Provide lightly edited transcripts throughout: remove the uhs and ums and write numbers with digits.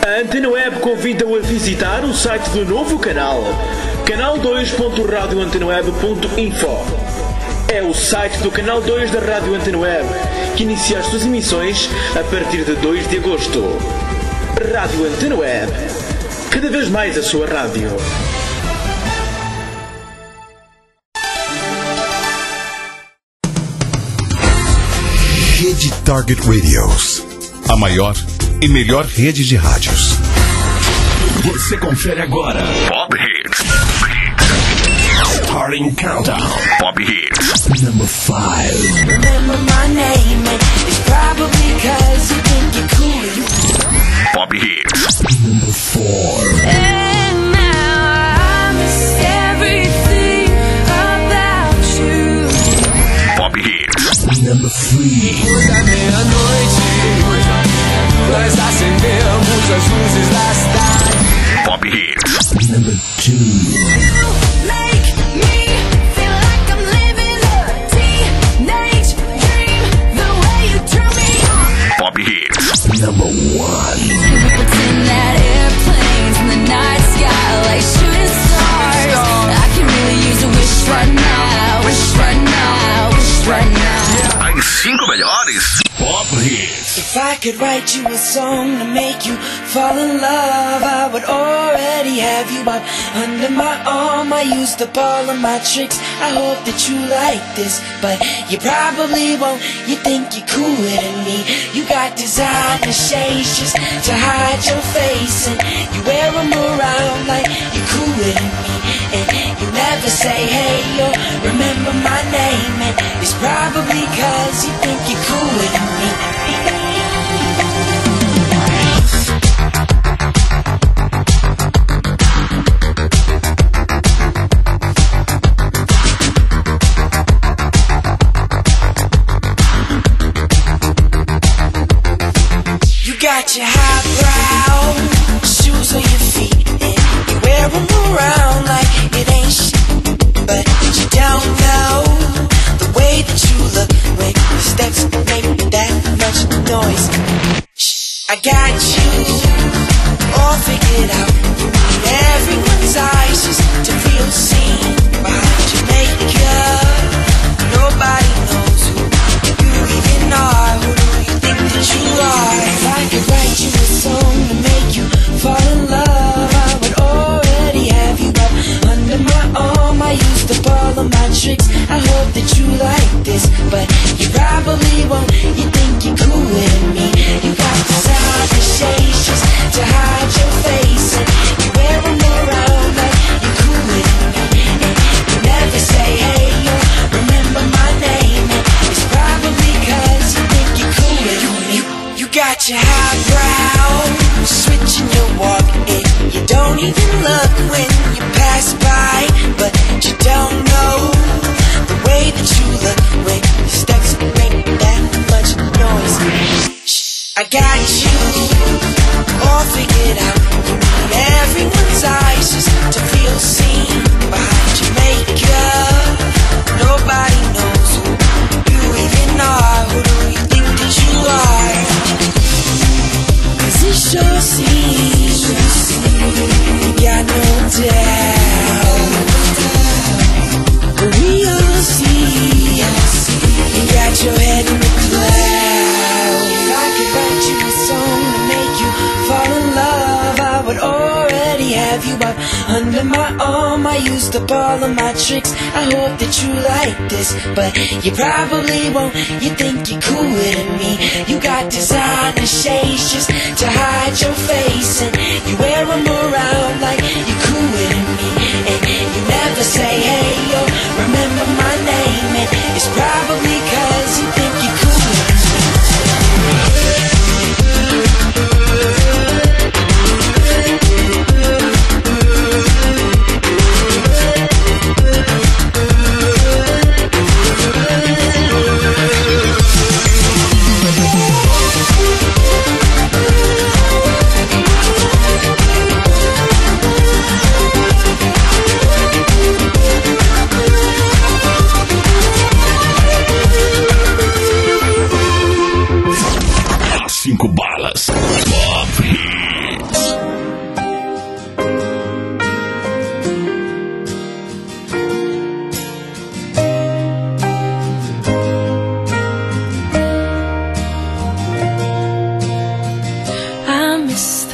A Antena Web convida-o a visitar o site do novo canal, canal2.radioantenaweb.info. É o site do Canal 2 da Rádio Antena Web, que inicia as suas emissões a partir de 2 de agosto. Rádio Antena Web, cada vez mais a sua rádio. Rede Target Radios, a maior e melhor rede de rádios. Você confere agora Pop Hits. Starting Countdown. Pop Hits. Number 5. Remember my name, it's probably because you think you're cool. Pop Hits. Number 4. And now I miss everything about you. Pop Hits. Number 3. Hoje à meia-noite nós acendemos as luzes da cidade. Pop Hits. Number 2. Make me feel like I'm living a teenage dream. The way you turn me on. Pop Hits. Number 1. Pretend that airplanes in the night sky like shooting stars. I can really use a wish right now. Wish right now. Wish right now. As 5 melhores Pop Hits. If I could write you a song to make you fall in love, I would already have you up under my arm. I used up all of my tricks. I hope that you like this, but you probably won't. You think you're cooler than me. You got designer shades just to hide your face, and you wear them around like you're cooler than me. And you never say hey or remember my name, and it's probably cause you think you're cooler than me. You got your highbrow shoes on your feet, and you wear them around like it ain't shit. But you don't know the way that you look when your steps make that much noise. Shh, I got you all figured out. You need everyone's eyes just to feel seen. Behind your makeup, nobody knows who you even are. Who do you think that you are? If I could write you a song to make you fall in love, I would already have you up under my arm. I used up all of my tricks. I hope that you like this, but you probably won't. You think you're cooler than me. You got designer shades just to hide your face, and you wear them around like you're cooler than me. And you never say hey or remember my name, and it's probably cause you think you're cooler than me. You got your highbrow switching your walk, and you don't even look when you pass by. But you don't know the way that you look when your steps make that much noise. Shh, I got you all figured out. You need everyone's eyes just to feel seen. Behind your makeup, nobody knows who you even are. Who do you think that you are? 'Cause it sure seems you got no doubt. But we all see you got your head in the clouds. If I could write you a song to make you fall in love, I would already have you up under my arm. I used up all of my tricks. I hope that you like this, but you probably won't. You think you're cooler than me. You got designer shades just to hide your face, and you wear them around like you're cooler than me. And you never say hey or remember my name, and it's probably cause you think you're cooler than me.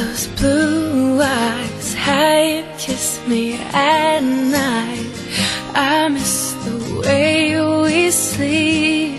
those blue eyes had kissed me at night. I miss the way we sleep,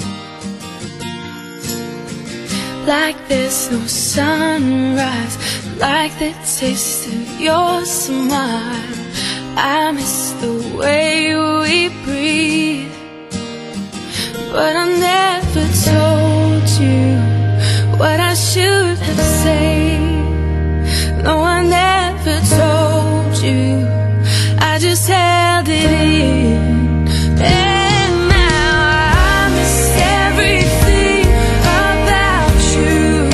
like there's no sunrise, like the taste of your smile. I miss the way we breathe, but I never told you what I should have said. No, I never told you, I just held it in. And now I miss everything about you.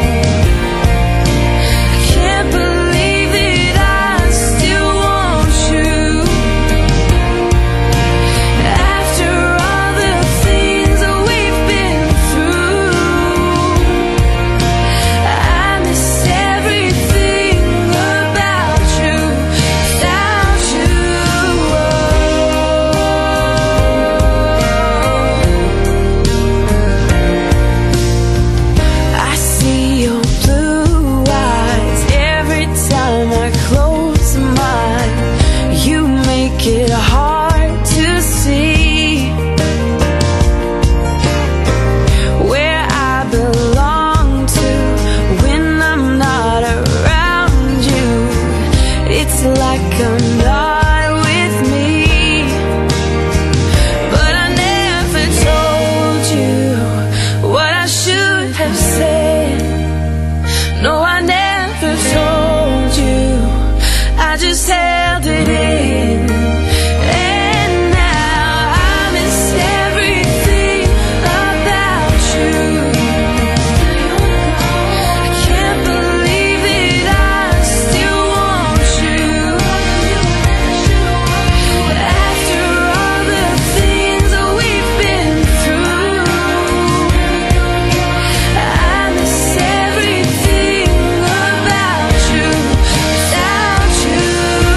I can't believe that I still want you. After all the things that we've been through, I miss everything about you, without you. I see your blue eyes every time I close mine. You make it hard to see where I belong to when I'm not around you. It's like I'm not with me, but I never told you what I should have said. No, I never told you, I just held it in. And now I miss everything about you. I can't believe that I still want you. After all the things that we've been through, I miss everything about you, without you.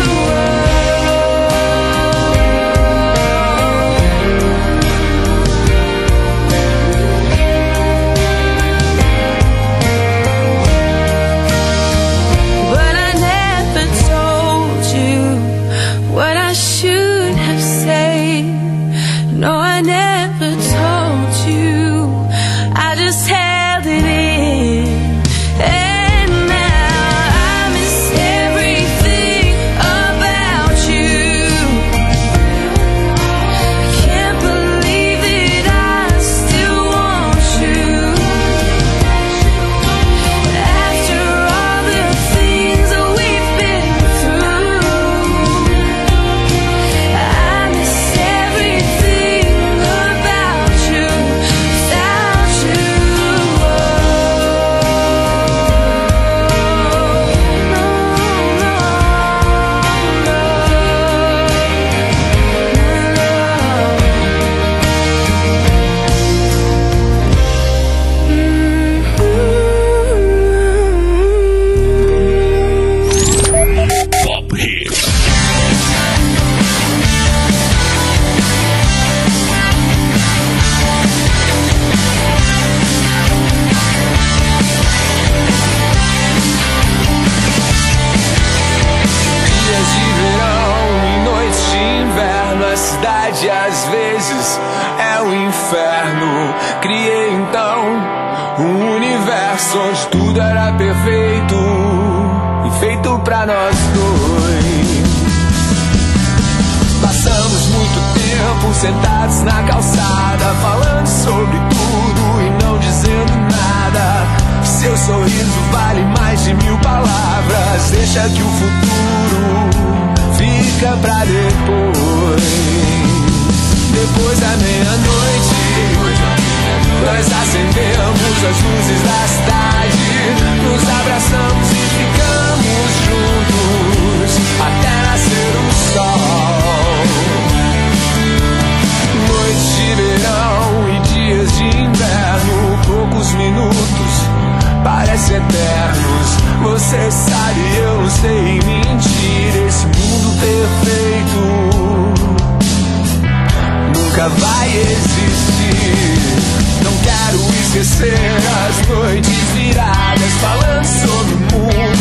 But I never told you what I should have said. No, I never told you, I just held it in. And now I miss everything about you. I can't believe that I still want you. After all the things that we've been through, I miss everything about you, without you. Pop Hits. Dias de verão e noites de inverno, a cidade às vezes é um inferno. Criei então um universo onde tudo era perfeito e feito pra nós dois. Passamos muito tempo sentados na calçada, falando sobre tudo e não dizendo nada. Seu sorriso vale mais de 1000 palavras. Deixa que o futuro fica pra depois. Depois da meia-noite, nós acendemos as luzes da cidade, nos abraçamos e ficamos juntos até nascer o sol. Noites de verão e dias de inverno, poucos minutos parecem eternos. Você sabe, eu não sei mentir. Esse mundo perfeito nunca vai existir. Não quero esquecer as noites viradas, falando sobre o mundo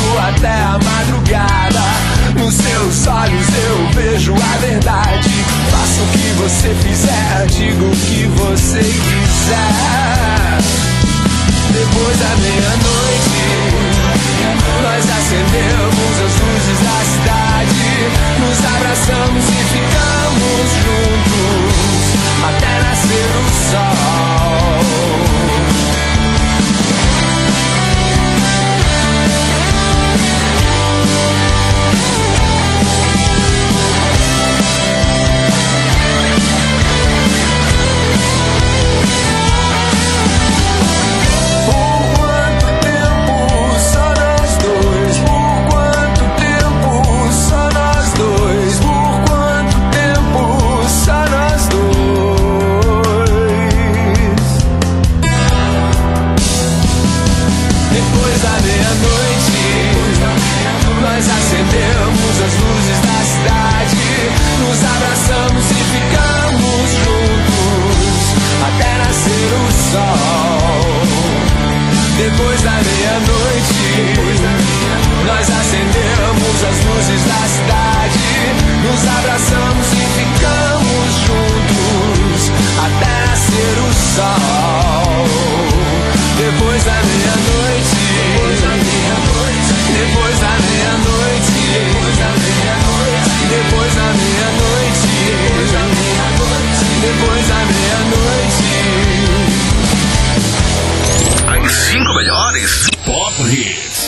nós acendemos as luzes da cidade, nos abraçamos e ficamos juntos até nascer o sol. Depois da meia-noite, depois da meia-noite, depois da meia-noite, depois da meia-noite, depois da meia-noite. As 5 melhores Pop Hits.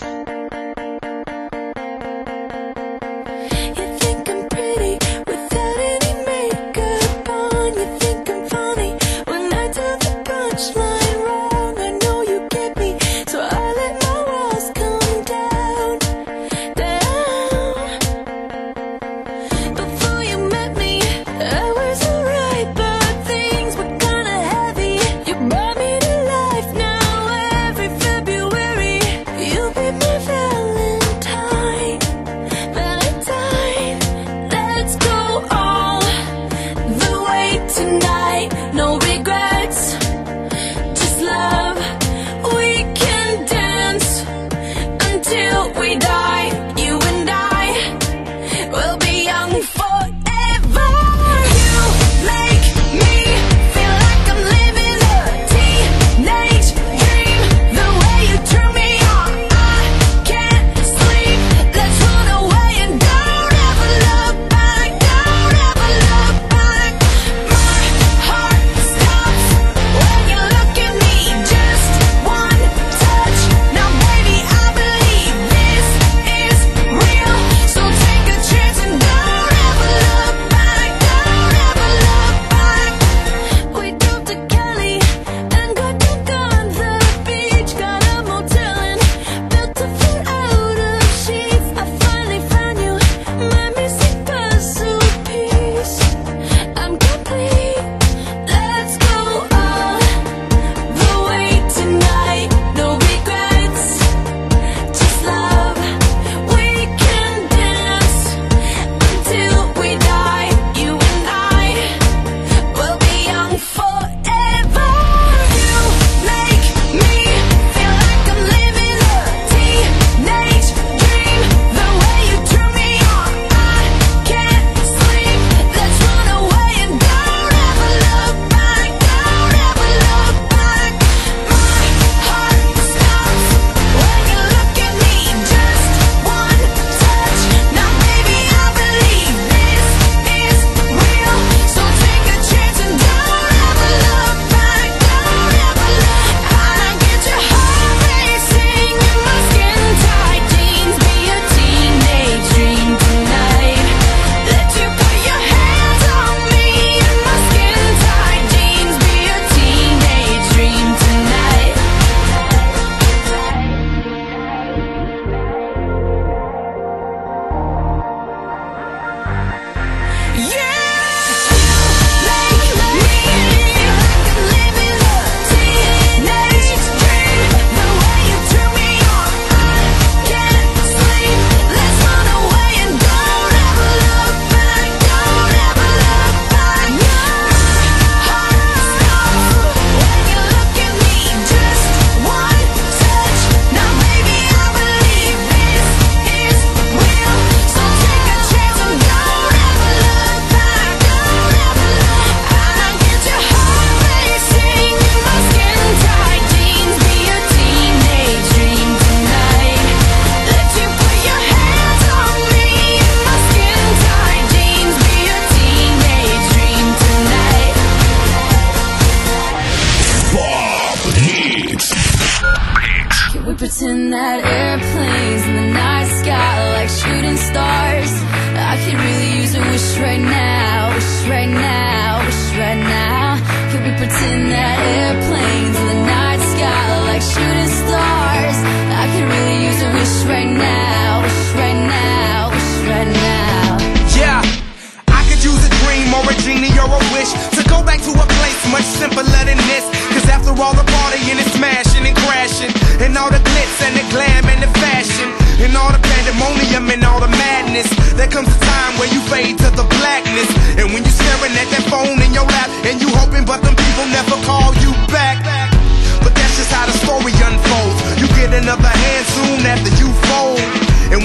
pretend that airplanes in the night sky like shooting stars. I could really use a wish right now, wish right now, wish right now. Could we pretend that airplanes in the night sky like shooting stars? I could really use a wish right now, wish right now, wish right now. Yeah, I could use a dream or a genie or a wish to go back to a place much simpler than this. Cause after all the partying and smashing and crashing, and all the glitz and the glam and the fashion, and all the pandemonium and all the madness, there comes a time where you fade to the blackness. And when you're staring at that phone in your lap, and you hoping but them people never call you back. But that's just how the story unfolds. You get another hand soon after you fold.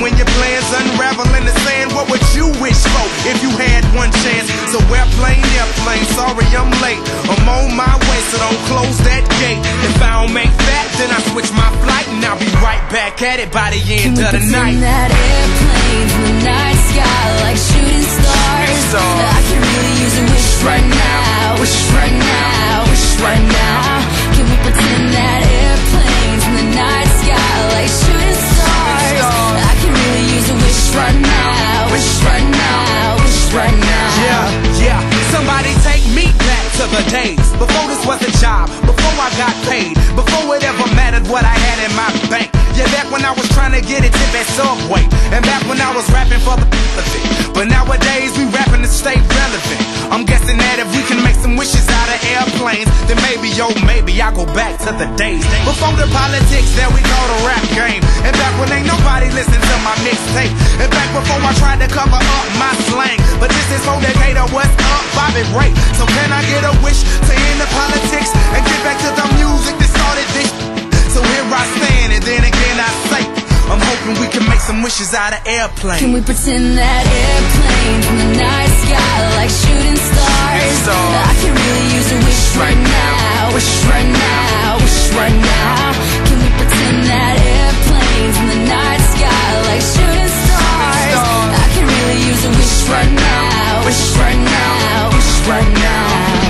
when your plans unravel in the sand, what would you wish for if you had one chance? So airplane, sorry I'm late. I'm on my way, so don't close that gate. If I don't make that, then I switch my flight, and I'll be right back at it by the end of the night. That airplane in the night sky like shooting stars. I can really use a wish right now. Wish right now. Wish right now. Can we pretend that airplanes in the night sky like shooting stars? I can really use a wish right now. Wish right now. Wish right now. Yeah. Somebody take me back to the days before this was a job, before I got paid, before it ever mattered what I had in my bank. Yeah, back when I was trying to get a tip at Subway, and back when I was rapping for the thing. But nowadays we rapping to stay relevant. I'm guessing that if we can make some wishes out of airplanes, then maybe I go back to the days before the politics that we call the rap game, and back when ain't nobody listened to my mixtape, and back before I tried to cover up my slang. But this is for Decatur, what's up, Bobby Ray? So can I get a wish to end the politics and get back to the music that started this? So here I stand, and then again I say, I'm hoping we can make some wishes out of airplanes. Can we pretend that airplanes in the night sky like shooting stars? I can really use a wish right now. Wish right now. Wish right now. Can we pretend that airplanes in the night sky like shooting stars? I can really use a wish right now. Wish right now. Wish right now.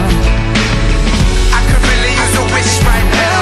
I could really use a wish right now.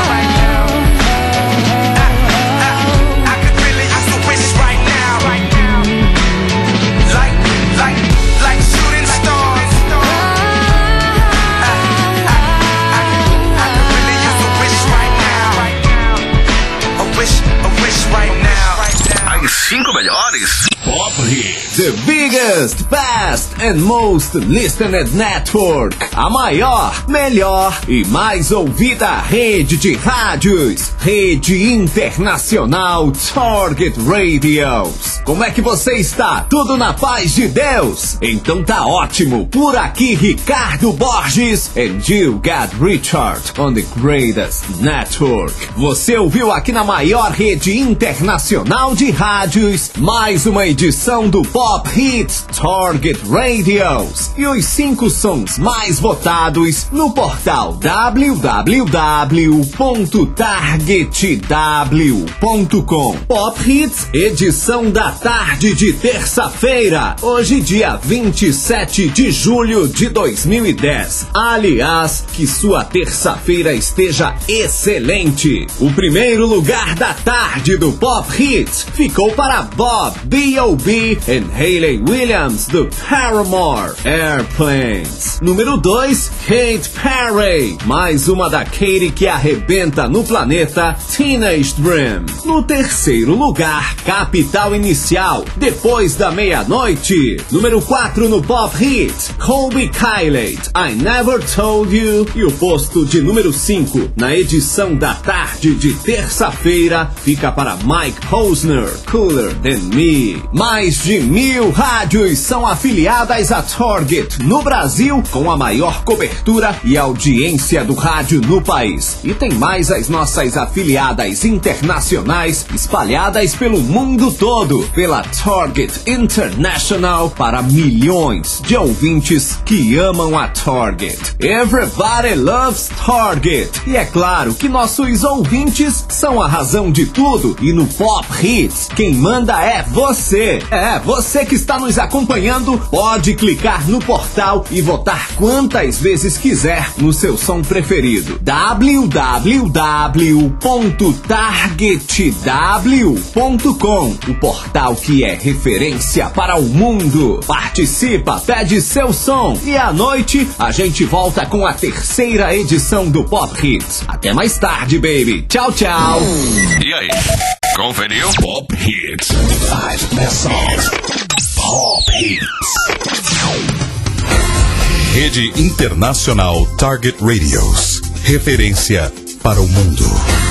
Melhores Pop Hits. The biggest, best and most listened network. A maior, melhor e mais ouvida rede de rádios. Rede Internacional Target Radios. Como é que você está? Tudo na paz de Deus? Então tá ótimo. Por aqui Ricardo Borges and you got Richard on the greatest network. Você ouviu aqui na maior rede internacional de rádios mais uma edição do Pop Hits Target Radios e os 5 sons mais votados no portal www.targetw.com. Pop Hits, edição da tarde de terça-feira, hoje dia 27 de julho de 2010. Aliás, que sua terça-feira esteja excelente. O primeiro lugar da tarde do Pop Hits ficou para Bob, B.O.B. and Hayley Williams do Paramore, Airplanes. Número 2, Katy Perry, mais uma da Katy que arrebenta no planeta, Teenage Dream. No terceiro lugar, Capital Inicial, Depois da Meia-Noite. Número 4 no Pop Hits, Colby Kylie, I Never Told You. E o posto de número 5 na edição da tarde de terça-feira fica para Mike Posner, Cooler Than Me. Mais de 1000 rádios são afiliadas a Target no Brasil, com a maior cobertura e audiência do rádio no país. E tem mais as nossas afiliadas internacionais espalhadas pelo mundo todo, pela Target International, para milhões de ouvintes que amam a Target. Everybody loves Target. E é claro que nossos ouvintes são a razão de tudo, e no Pop Hits quem manda é você. É, você que está nos acompanhando pode clicar no portal e votar quantas vezes quiser no seu som preferido. www.targetw.com, o portal que é referência para o mundo. Participa, pede seu som e à noite a gente volta com a terceira edição do Pop Hits. Até mais tarde, baby. Tchau, tchau. E aí? Conferiu? Pop Hits. 5 best songs. Pop Hits. Rede Internacional Target Radios. Referência para o mundo.